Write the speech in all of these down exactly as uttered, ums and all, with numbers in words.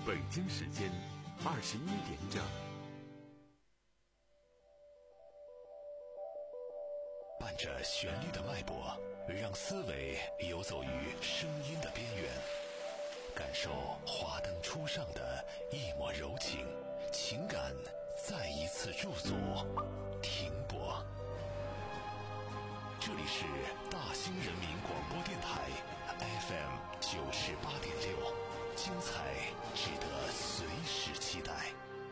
北京时间二十一点整。 伴着旋律的脉搏，让思维游走于声音的边缘，感受华灯初上的一抹柔情，情感再一次驻足停泊。这里是大兴人民广播电台 F M 九十八点六，精彩值得随时期待。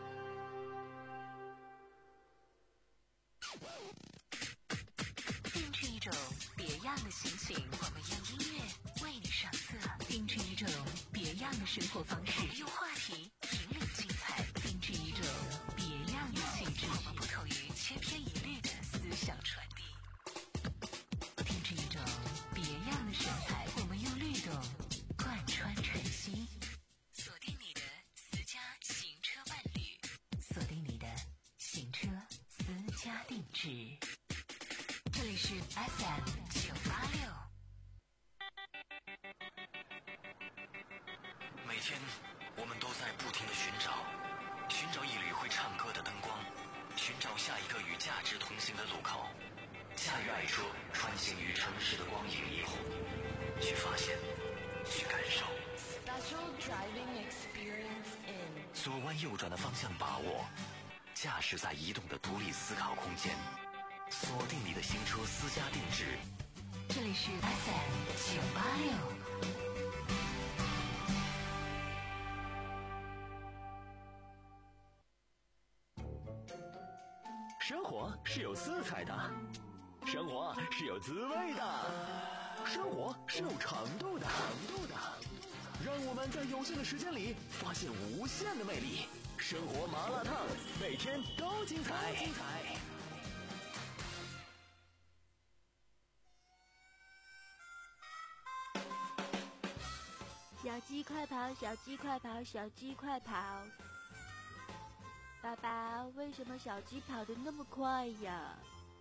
定制一种别样的心情，我们用音乐为你上色；定制一种别样的生活方式，我们用话题引领精彩；定制一种别样的气质，我们不同于千篇一律的思想传递；定制一种别样的神采，我们用律动贯穿晨曦。锁定你的私家行车伴侣，锁定你的行车私家定制。这里是 F M 九八六。 每天我们都在不停地寻找，寻找一缕会唱歌的灯光，寻找下一个与价值同行的路口。驾驭爱车，穿行于城市的光影霓虹，去发现，去感受。 Special driving experience in 左弯右转的方向把握，驾驶在移动的独立思考空间。锁定你的新车私家定制， 这里是 F M 九八六。 生活是有色彩的，生活是有滋味的，生活是有长度的，长度的。让我们在有限的时间里发现无限的魅力。生活麻辣烫，每天都精彩。精彩。 小鸡快跑，小鸡快跑，小鸡快跑！爸爸，为什么小鸡跑得那么快呀？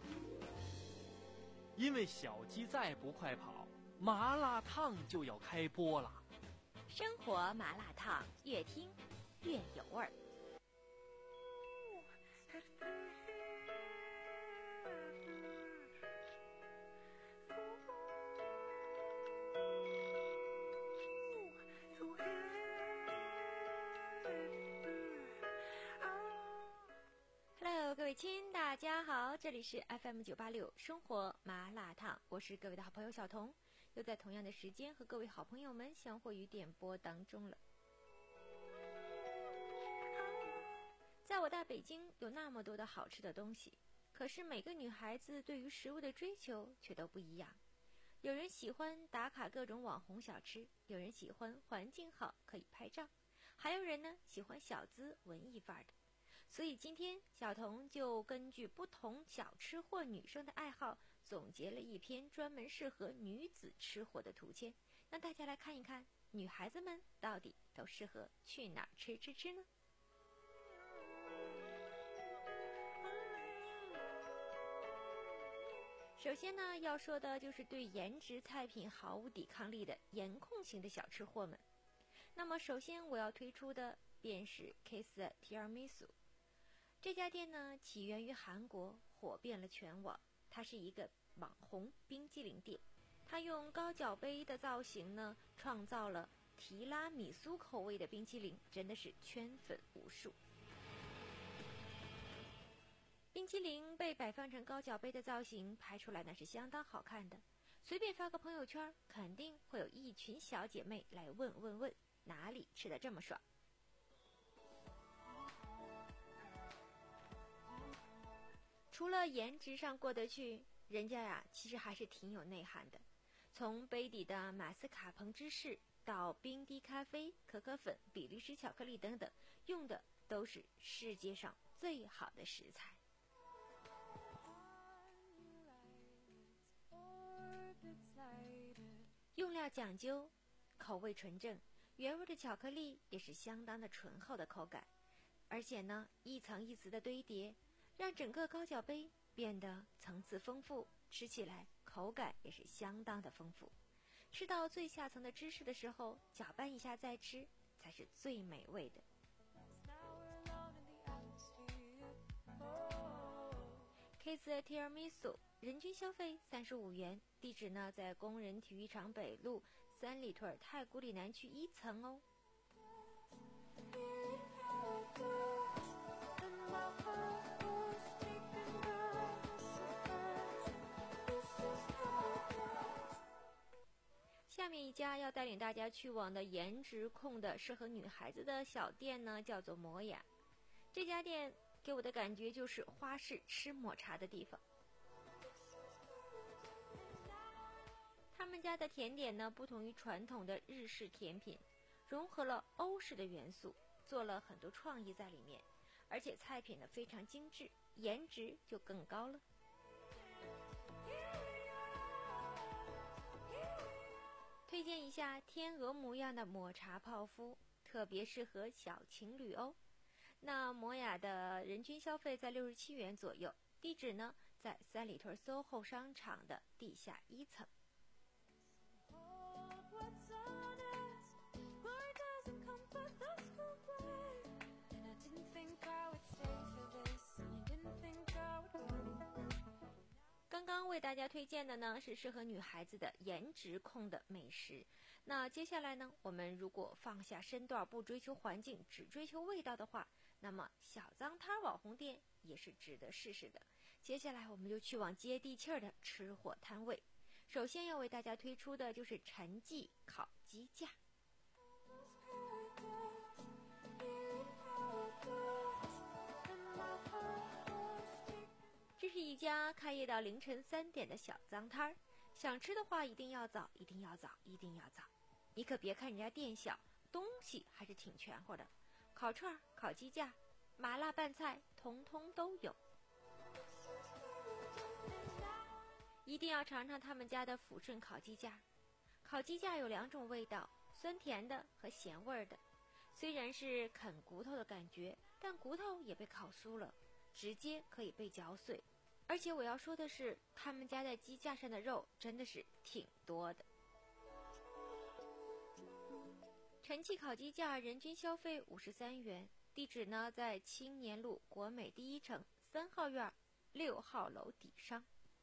因为小鸡再不快跑，麻辣烫就要开播了。 生活麻辣烫，越听越有味儿。Hello， 各位亲，大家好，这里是 F M 九八六生活麻辣烫，我是各位的好朋友小彤，又在同样的时间和各位好朋友们相会于点播当中了。在我大北京有那么多的好吃的东西，可是每个女孩子对于食物的追求却都不一样。有人喜欢打卡各种网红小吃，有人喜欢环境好可以拍照，还有人呢喜欢小资文艺范儿的。所以今天小彤就根据不同小吃货女生的爱好，总结了一篇专门适合女子吃货的图签，让大家来看一看女孩子们到底都适合去哪儿吃吃吃呢？首先呢，要说的就是对颜值菜品毫无抵抗力的颜控型的小吃货们。那么首先我要推出的便是 Kiss Tiramisu。这家店呢起源于韩国，火遍了全网。它是一个网红冰激凌店，它用高脚杯的造型呢创造了提拉米苏口味的冰淇淋，真的是圈粉无数。冰淇淋被摆放成高脚杯的造型，拍出来那是相当好看的，随便发个朋友圈，肯定会有一群小姐妹来问问问哪里吃得这么爽。除了颜值上过得去，人家呀其实还是挺有内涵的。从杯底的马斯卡彭芝士到冰滴咖啡、可可粉、比利时巧克力等等，用的都是世界上最好的食材。用料讲究，口味纯正，原味的巧克力也是相当的醇厚的口感，而且呢一层一层的堆叠，让整个高脚杯变得层次丰富，吃起来口感也是相当的丰富。吃到最下层的芝士的时候，搅拌一下再吃， 才是最美味的。Kiss Tiramisu 人均消费三十五元，地址呢在工人体育场北路三里屯太古里南区一层哦。下面一家要带领大家去往的颜值控的适合女孩子的小店呢，叫做摩雅。这家店给我的感觉就是花式吃抹茶的地方。他们家的甜点呢，不同于传统的日式甜品，融合了欧式的元素，做了很多创意在里面，而且菜品呢非常精致，颜值就更高了。推荐一下天鹅模样的抹茶泡芙，特别适合小情侣哦。那摩雅的人均消费在六十七元左右，地址呢在三里屯 S O H O 商场的地下一层。刚刚为大家推荐的呢是适合女孩子的颜值控的美食。那接下来呢，我们如果放下身段，不追求环境，只追求味道的话，那么小脏摊网红店也是值得试试的。接下来我们就去往接地气儿的吃货摊位。首先要为大家推出的就是陈记烤鸡架。这是一家开业到凌晨三点的小脏摊儿，想吃的话一定要早，一定要早，一定要早。你可别看人家店小，东西还是挺全乎的，烤串、烤鸡架、麻辣拌菜，通通都有。一定要尝尝他们家的抚顺烤鸡架。烤鸡架有两种味道，酸甜的和咸味的。虽然是啃骨头的感觉，但骨头也被烤酥了，直接可以被嚼碎。而且我要说的是，他们家在鸡架上的肉真的是挺多的。陈记烤鸡架人均消费五十三元，地址呢在青年路国美第一城三号院六号楼底商。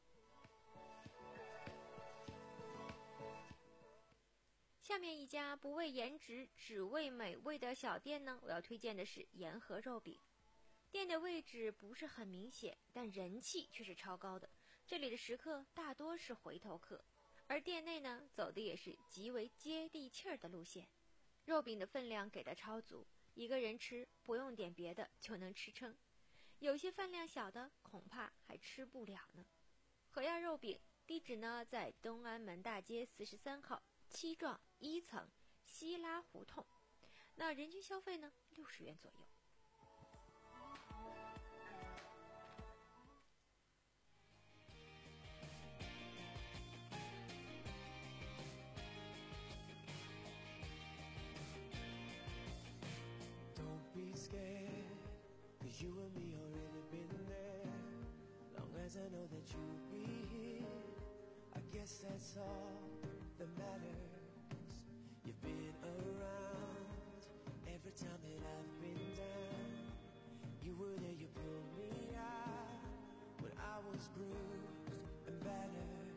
下面一家不为颜值只为美味的小店呢，我要推荐的是盐和肉饼。店的位置不是很明显，但人气却是超高的。这里的食客大多是回头客，而店内呢走的也是极为接地气儿的路线。肉饼的分量给的超足，一个人吃不用点别的就能吃撑，有些饭量小的恐怕还吃不了呢。和亚肉饼地址呢在东安门大街四十三号七幢一层西拉胡同，那人均消费呢六十元左右。 You and me already been there. Long as I know that you'll be here, I guess that's all that matters. You've been around every time that I've been down. You were there, you pulled me out when I was bruised and battered.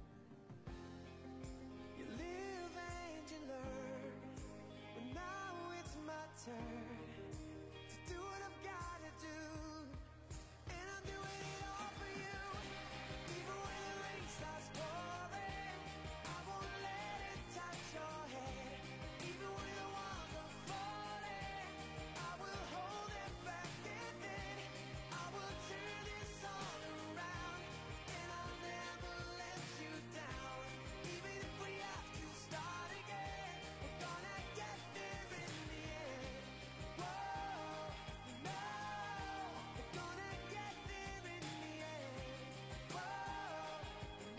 You live and you learn, but now it's my turn to do what I've got to do, and I'm doing it all for you. Even when the rain starts pouring, I won't let it touch your head. Even when the walls are falling, I will hold them back, and then I will turn this all around, and I'll never let you down. Even if we have to start again, we're gonna get there in the end. Whoa, you know we're gonna get there in the end. Whoa, you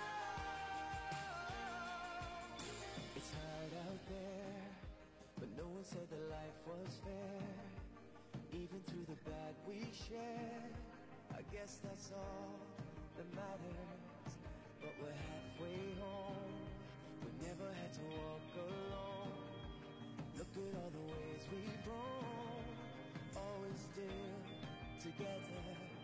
know it's hard out there, but no one said that life was fair. Even through the bad we share, I guess that's all that matters. But we're halfway home, we never had to walk alone. Look at all the together.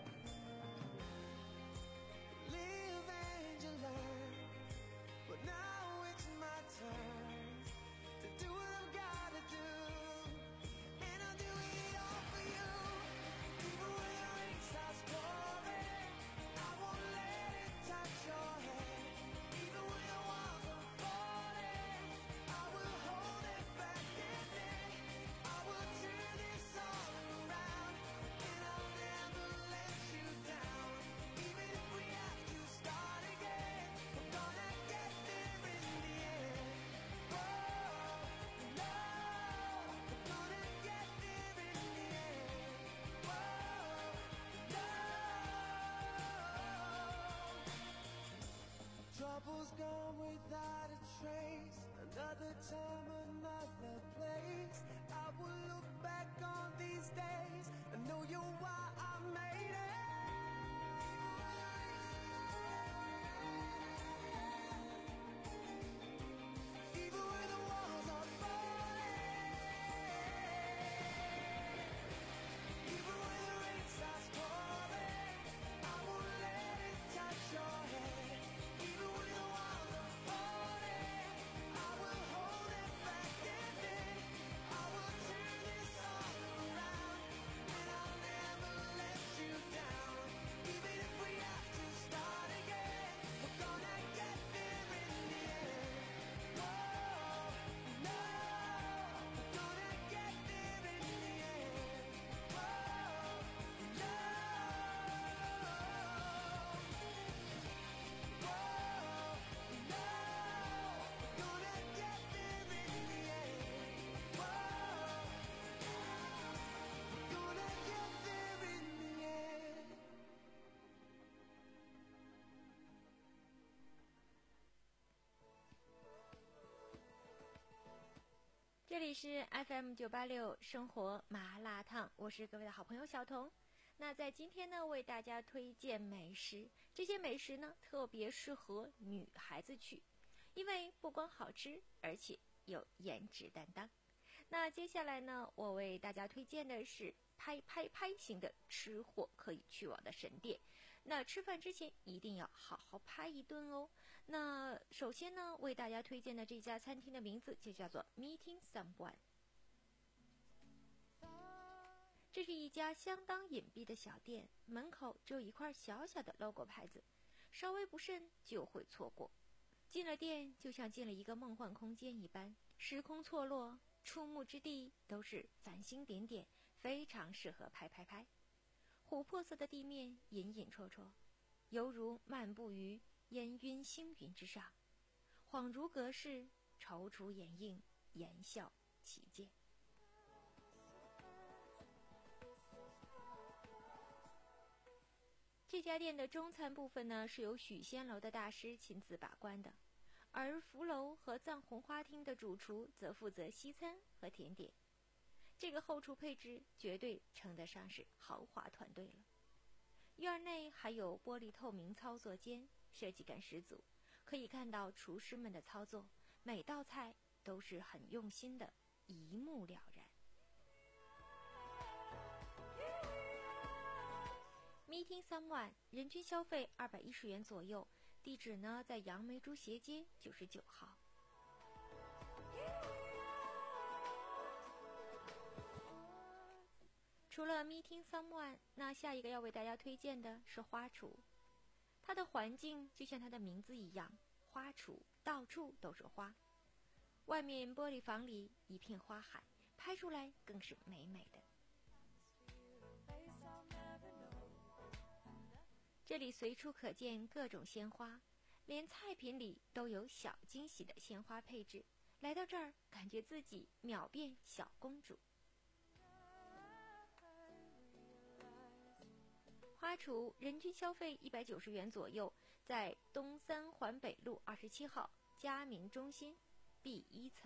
Live and you learn, but now it's my turn to do what I've gotta do, and I'll do it all for you. Even when the rain starts pouring, I won't let it touch your head. Even when the walls are falling, I will hold it back, and then I will turn this all around, and I'll never let you down. Even if we have to start again, we're gonna get there in the end. Whoa, no, we're gonna get there in the end. Whoa, no. Trouble's gone without a trace. Another time, another place. I will look back on these days and know you're why I made it. Even when the walls are falling, even when the rain starts pouring, I won't let it touch your head. Even when the walls are falling, I will hold it back, and then I will turn this all around, and I'll never let you down. Even if we have to start again, we're gonna get there in the end. Whoa, no, we're gonna get there in the end. Whoa, no. 这里是 F M 九八六生活麻辣烫，我是各位的好朋友小彤。那在今天呢，为大家推荐美食，这些美食呢特别适合女孩子去，因为不光好吃，而且有颜值担当。那接下来呢，我为大家推荐的是拍拍拍型的吃货可以去往的神店。那吃饭之前一定要好好拍一顿哦。那首先呢，为大家推荐的这家餐厅的名字就叫做 Meeting Someone。这是一家相当隐蔽的小店，门口只有一块小小的 logo 牌子，稍微不慎就会错过。进了店，就像进了一个梦幻空间一般，时空错落，触目之地都是繁星点点，非常适合拍拍拍。琥珀色的地面隐隐绰绰，犹如漫步于烟云星云之上，恍如隔世，踌躇掩映，言笑其间。这家店的中餐部分呢，是由许仙楼的大师亲自把关的，而福楼和藏红花厅的主厨则负责西餐和甜点。这个后厨配置绝对称得上是豪华团队了。院内还有玻璃透明操作间，设计感十足，可以看到厨师们的操作，每道菜都是很用心的，一目了然。Meeting Someone 人均消费二百一十元左右，地址呢在杨梅竹斜街九十九号。除了 Meeting Someone， 那下一个要为大家推荐的是花厨。它的环境就像它的名字一样，花厨，到处都是花。外面玻璃房里一片花海，拍出来更是美美的。这里随处可见各种鲜花，连菜品里都有小惊喜的鲜花配置。来到这儿，感觉自己秒变小公主。花厨人均消费一百九十元左右，在东三环北路二十七号嘉民中心 B 一层。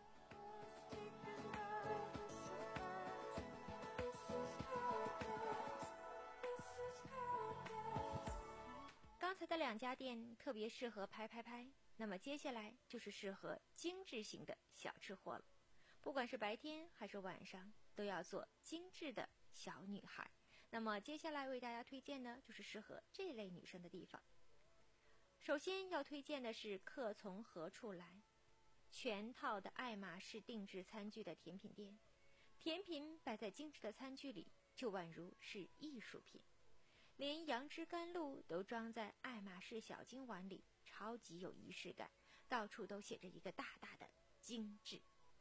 刚才的两家店特别适合拍拍拍，那么接下来就是适合精致型的小吃货了。不管是白天还是晚上，都要做精致的小女孩。 那么接下来为大家推荐呢，就是适合这类女生的地方。首先要推荐的是客从何处来，全套的爱马仕定制餐具的甜品店，甜品摆在精致的餐具里，就宛如是艺术品，连杨枝甘露都装在爱马仕小金碗里，超级有仪式感，到处都写着一个大大的精致。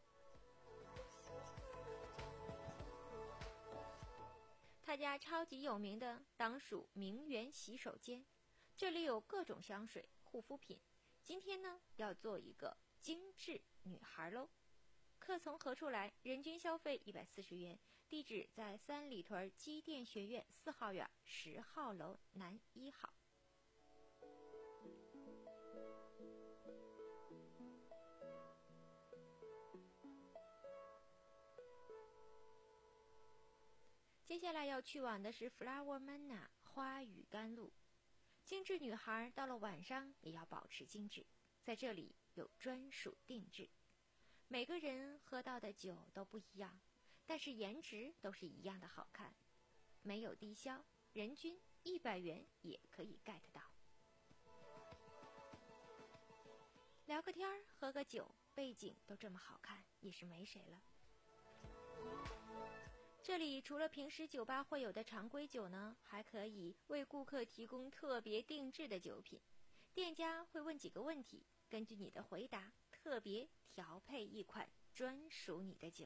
他家超级有名的当属名媛洗手间，这里有各种香水、护肤品。今天呢，要做一个精致女孩喽。客从何处来，人均消费一百四十元，地址在三里屯机电学院四号院十号楼南一号。接下来要去往的是 Flower Manna 花语甘露。精致女孩到了晚上也要保持精致，在这里有专属定制。每个人喝到的酒都不一样，但是颜值都是一样的好看，没有低消，人均一百元也可以 get 到。聊个天儿，喝个酒，背景都这么好看，也是没谁了。这里除了平时酒吧会有的常规酒呢，还可以为顾客提供特别定制的酒品。店家会问几个问题，根据你的回答，特别调配一款专属你的酒。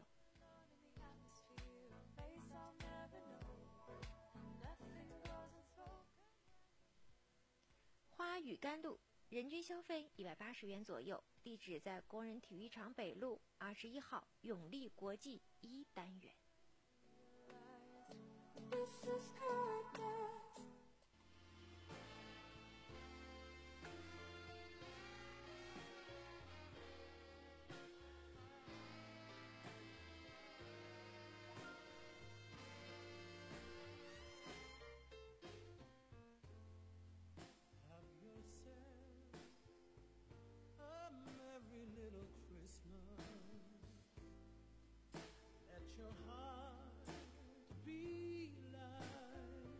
花语甘露，人均消费一百八十元左右，地址在工人体育场北路二十一号永利国际一单元。 This is how it does. Have yourself a merry little Christmas. Let your heart be light.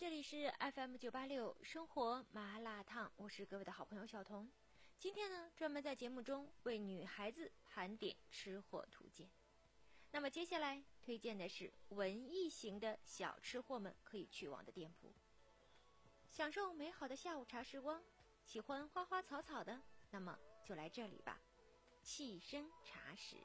这里是 F M 九八六生活麻辣烫，我是各位的好朋友小彤。今天呢，专门在节目中为女孩子盘点吃货图鉴。那么接下来推荐的是文艺型的小吃货们可以去往的店铺，享受美好的下午茶时光。喜欢花花草草的，那么就来这里吧。气生茶食，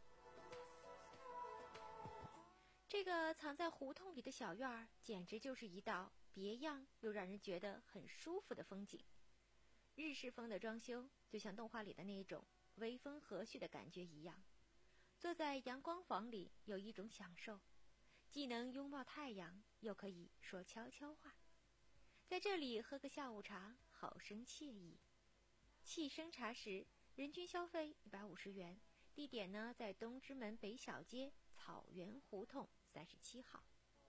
这个藏在胡同里的小院儿，简直就是一道别样又让人觉得很舒服的风景。日式风的装修，就像动画里的那一种微风和煦的感觉一样。坐在阳光房里，有一种享受，既能拥抱太阳，又可以说悄悄话。在这里喝个下午茶，好生惬意。气生茶食，人均消费一百五十元，地点呢在东直门北小街草原胡同三十七号。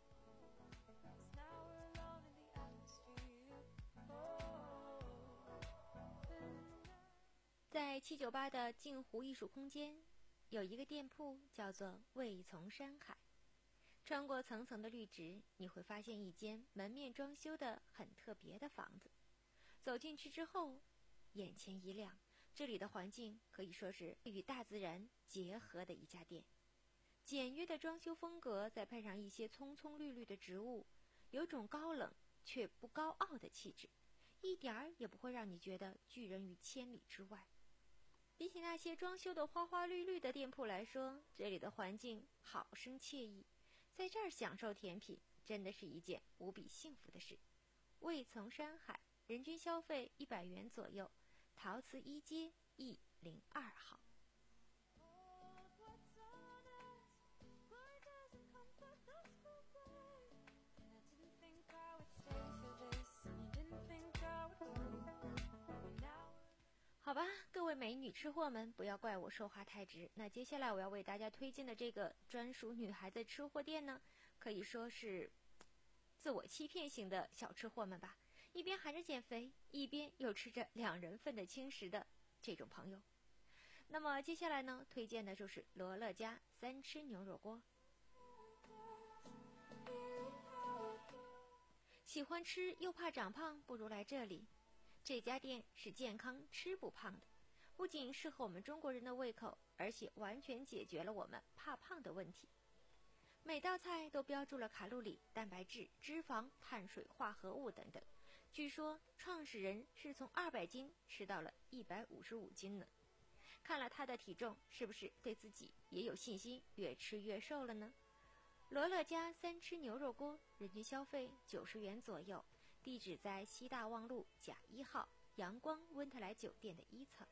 在七九八的镜湖艺术空间，有一个店铺叫做味从山海。穿过层层的绿植，你会发现一间门面装修的很特别的房子。走进去之后，眼前一亮，这里的环境可以说是与大自然结合的一家店。简约的装修风格，再配上一些葱葱绿绿的植物，有种高冷却不高傲的气质，一点儿也不会让你觉得拒人于千里之外。比起那些装修的花花绿绿的店铺来说，这里的环境好生惬意，在这儿享受甜品真的是一件无比幸福的事。味从山海，人均消费一百元左右，陶瓷一街一零二号。好吧，各位美女吃货们，不要怪我说话太直。那接下来我要为大家推荐的这个专属女孩子吃货店呢，可以说是自我欺骗型的小吃货们吧，一边喊着减肥，一边又吃着两人份的轻食的这种朋友。那么接下来呢，推荐的就是罗勒家三吃牛肉锅。喜欢吃又怕长胖，不如来这里。这家店是健康吃不胖的，不仅适合我们中国人的胃口，而且完全解决了我们怕胖的问题。每道菜都标注了卡路里、蛋白质、脂肪、碳水化合物等等。据说创始人是从二百斤吃到了一百五十五斤呢。看了他的体重，是不是对自己也有信心，越吃越瘦了呢？罗勒家三吃牛肉锅，人均消费九十元左右。地址在西大望路甲一号阳光温特莱酒店的一层。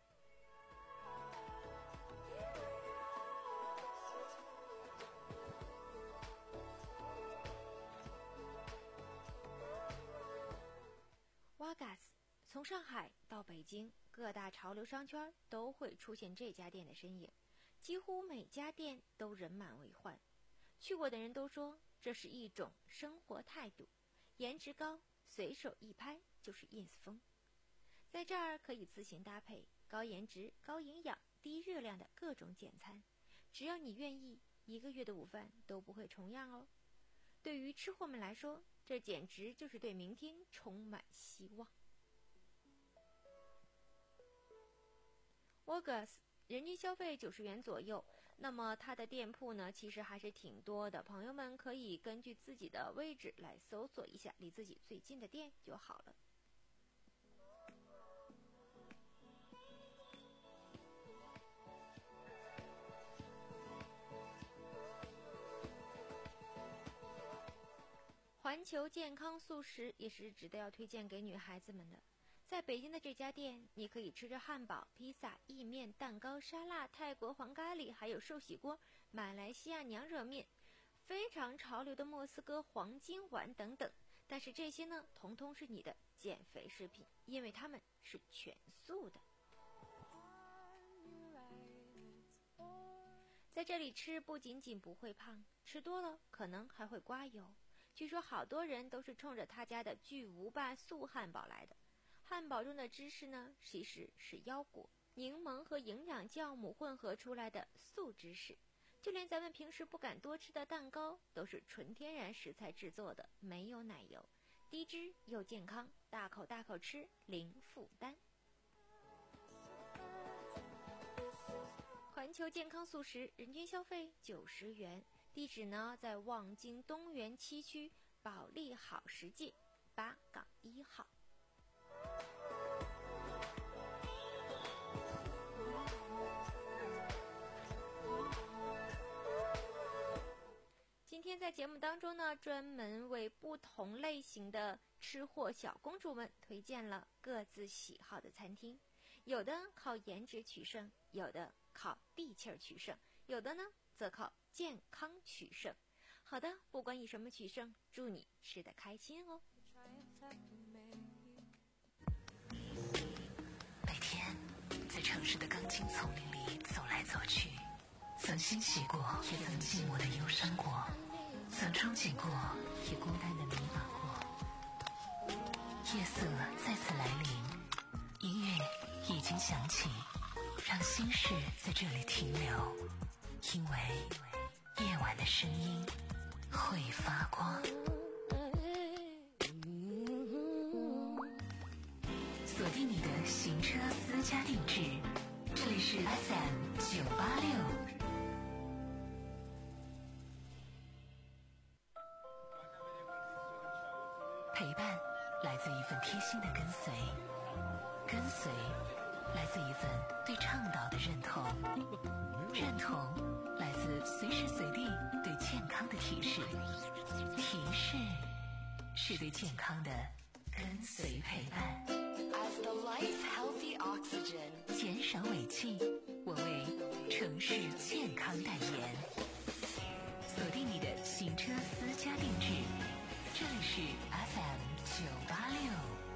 瓦嘎斯，从上海到北京，各大潮流商圈都会出现这家店的身影，几乎每家店都人满为患。去过的人都说，这是一种生活态度，颜值高，随手一拍就是 ins 风。在这儿可以自行搭配高颜值、高营养、低热量的各种简餐，只要你愿意，一个月的午饭都不会重样哦。对于吃货们来说，这简直就是对明天充满希望。August 人均消费九十元左右，那么它的店铺呢，其实还是挺多的。朋友们可以根据自己的位置来搜索一下离自己最近的店就好了。环球健康素食也是值得要推荐给女孩子们的。在北京的这家店，你可以吃着汉堡、披萨、意面、蛋糕、沙拉、泰国黄咖喱，还有寿喜锅、马来西亚娘惹面，非常潮流的莫斯科黄金丸等等。但是这些呢，统统是你的减肥食品，因为它们是全素的。在这里吃不仅仅不会胖，吃多了可能还会刮油。据说好多人都是冲着他家的巨无霸素汉堡来的。汉堡中的芝士呢，其实是腰果、柠檬和营养酵母混合出来的素芝士。就连咱们平时不敢多吃的蛋糕，都是纯天然食材制作的，没有奶油。 低脂又健康，大口大口吃，零负担。环球健康素食人均消费九十元，地址呢在望京东园七区保利好食界八杠一号。今天在节目当中呢，专门为不同类型的吃货小公主们推荐了各自喜好的餐厅，有的靠颜值取胜，有的靠地气儿取胜，有的呢则靠健康取胜。好的，不管以什么取胜，祝你吃得开心哦。 每天在城市的钢筋丛林里走来走去，曾欣喜过，也曾寂寞的忧伤过，曾憧憬过，也孤单的迷茫过。夜色再次来临，音乐已经响起，让心事在这里停留，因为夜晚的声音会发光。锁定你的行车私家定制，这里是 F M 九八六。陪伴来自一份贴心的跟随，跟随来自一份对倡导的认同，认同来自随时随地对健康的提示，提示是对健康的跟随陪伴。 As the life healthy oxygen， 减少尾气，我为城市健康代言。锁定你的行车私家定制，这里是 F M 九八六。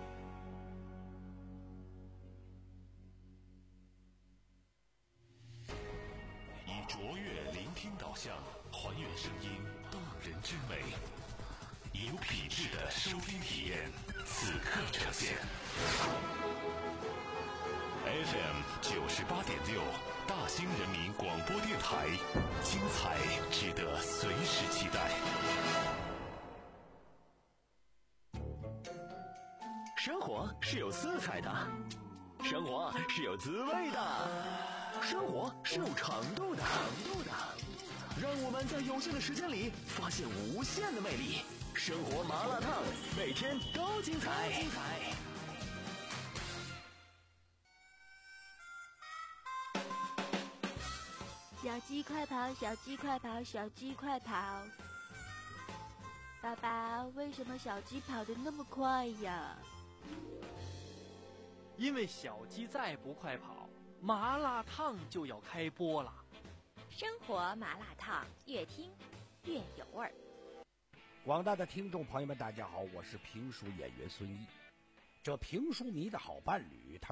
以卓越聆听导向，还原声音动人之美，以有品质的收听体验，此刻呈现。F M 九十八点六，大兴人民广播电台，精彩值得随时期待。 生活是有色彩的，生活是有滋味的，生活是有长度的，长度的。让我们在有限的时间里发现无限的魅力。生活麻辣烫，每天都精彩。精彩。 小鸡快跑，小鸡快跑，小鸡快跑！爸爸，为什么小鸡跑得那么快呀？ 因为小鸡再不快跑，麻辣烫就要开播了。 生活麻辣烫，越听越有味儿。 广大的听众朋友们，大家好，我是评书演员孙一。这评书迷的好伴侣，他